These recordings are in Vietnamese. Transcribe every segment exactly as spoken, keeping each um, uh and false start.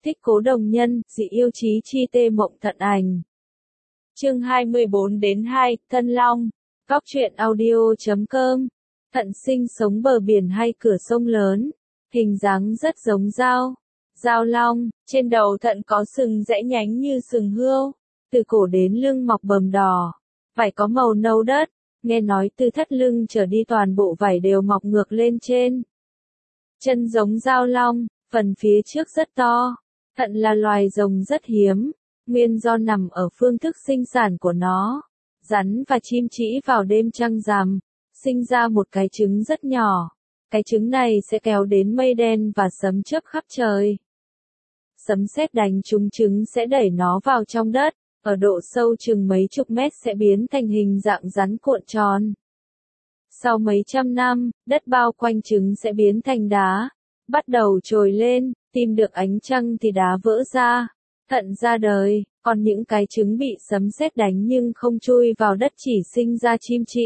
Thích Cố Đồng Nhân, dị yêu chí chi tê mộng thận ảnh. Chương hai mươi bốn đến hai, Thân Long. Góc truyện audio chấm com. Thận sinh sống bờ biển hay cửa sông lớn. Hình dáng rất giống dao. Dao long, trên đầu thận có sừng rẽ nhánh như sừng hươu. Từ cổ đến lưng mọc bờm đỏ. Vảy có màu nâu đất. Nghe nói từ thắt lưng trở đi toàn bộ vảy đều mọc ngược lên trên. Chân giống dao long, phần phía trước rất to. Thận là loài rồng rất hiếm, nguyên do nằm ở phương thức sinh sản của nó. Rắn và chim trĩ vào đêm trăng rằm, sinh ra một cái trứng rất nhỏ. Cái trứng này sẽ kéo đến mây đen và sấm chớp khắp trời. Sấm sét đánh trúng trứng sẽ đẩy nó vào trong đất, ở độ sâu chừng mấy chục mét sẽ biến thành hình dạng rắn cuộn tròn. Sau mấy trăm năm, đất bao quanh trứng sẽ biến thành đá, bắt đầu trồi lên, tìm được ánh trăng thì đá vỡ ra, thận ra đời, còn những cái trứng bị sấm sét đánh nhưng không chui vào đất chỉ sinh ra chim trĩ.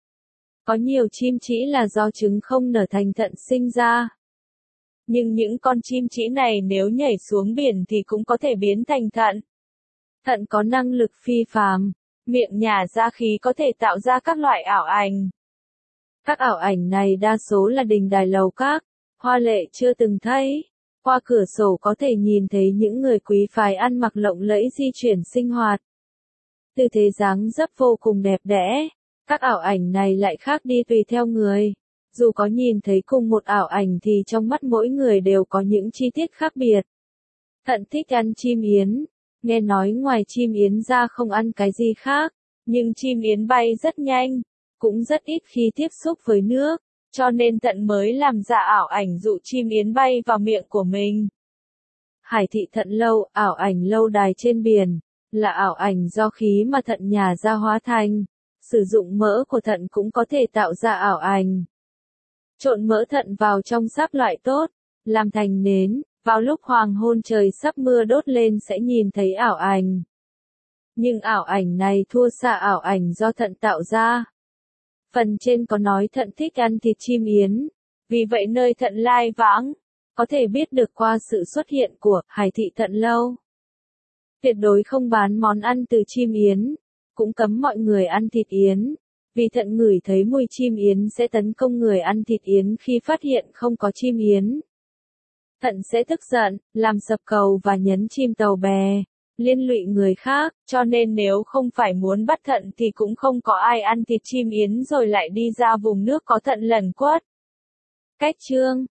Có nhiều chim trĩ là do trứng không nở thành thận sinh ra. Nhưng những con chim trĩ này nếu nhảy xuống biển thì cũng có thể biến thành thận. Thận có năng lực phi phàm, miệng nhả ra khí có thể tạo ra các loại ảo ảnh. Các ảo ảnh này đa số là đình đài lầu các, hoa lệ chưa từng thấy. Qua cửa sổ có thể nhìn thấy những người quý phái ăn mặc lộng lẫy di chuyển sinh hoạt. Tư thế dáng dấp vô cùng đẹp đẽ. Các ảo ảnh này lại khác đi tùy theo người. Dù có nhìn thấy cùng một ảo ảnh thì trong mắt mỗi người đều có những chi tiết khác biệt. Thận thích ăn chim yến. Nghe nói ngoài chim yến ra không ăn cái gì khác. Nhưng chim yến bay rất nhanh, cũng rất ít khi tiếp xúc với nước. Cho nên thận mới làm ra ảo ảnh dụ chim yến bay vào miệng của mình. Hải thị thận lâu, ảo ảnh lâu đài trên biển, là ảo ảnh do khí mà thận nhả ra hóa thành. Sử dụng mỡ của thận cũng có thể tạo ra ảo ảnh. Trộn mỡ thận vào trong sáp loại tốt, làm thành nến, vào lúc hoàng hôn trời sắp mưa đốt lên sẽ nhìn thấy ảo ảnh. Nhưng ảo ảnh này thua xa ảo ảnh do thận tạo ra. Phần trên có nói thận thích ăn thịt chim yến, vì vậy nơi thận lai vãng, có thể biết được qua sự xuất hiện của hải thị thận lâu. Tuyệt đối không bán món ăn từ chim yến, cũng cấm mọi người ăn thịt yến, vì thận ngửi thấy mùi chim yến sẽ tấn công người ăn thịt yến khi phát hiện không có chim yến. Thận sẽ tức giận, làm sập cầu và nhấn chìm tàu bè, liên lụy người khác, cho nên nếu không phải muốn bắt thận thì cũng không có ai ăn thịt chim yến rồi lại đi ra vùng nước có thận lẩn quất. Cách chương